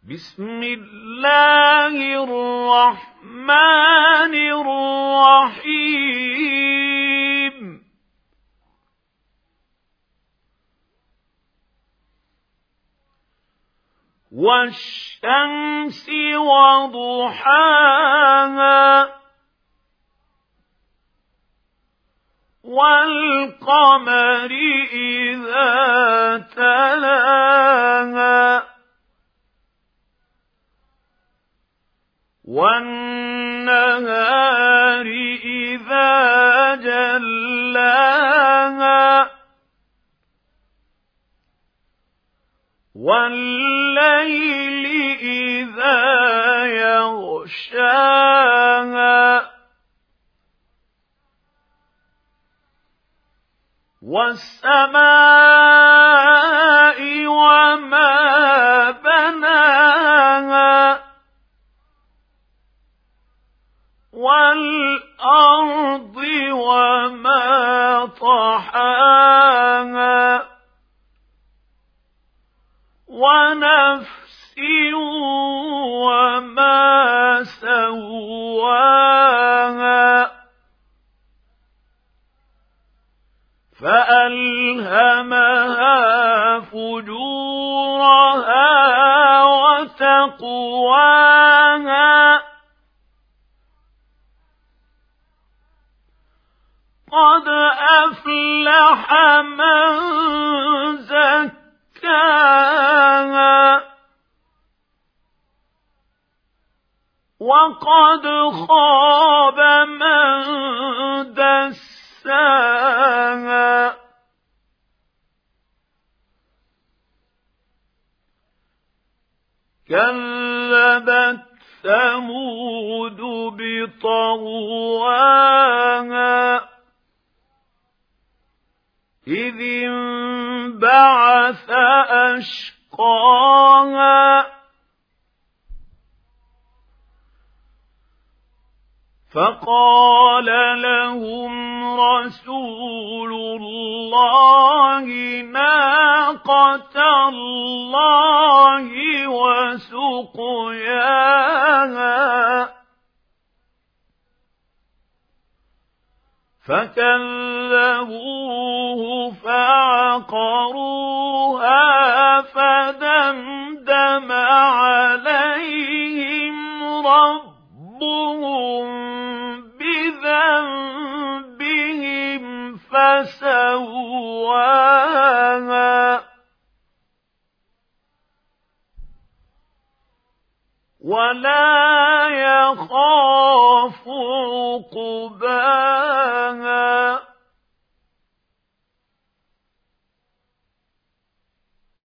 بسم الله الرحمن الرحيم والشمس وضحاها والقمر إذا تلاها والنهار إذا جلاها والليل إذا يغشاها والسماء وما بناها والأرض وما طحاها ونفس وما سواها فألهمها فجورها وتقواها قد أفلح من زكاها وقد خاب من دساها كذبت ثمود بطغواها إذ انبعث أشقاها فقال لهم رسول الله ناقة الله وسقياها فكذبوه فعقروها فدمدم عليهم ربهم بذنبهم فسواها ولا يخاف عقباها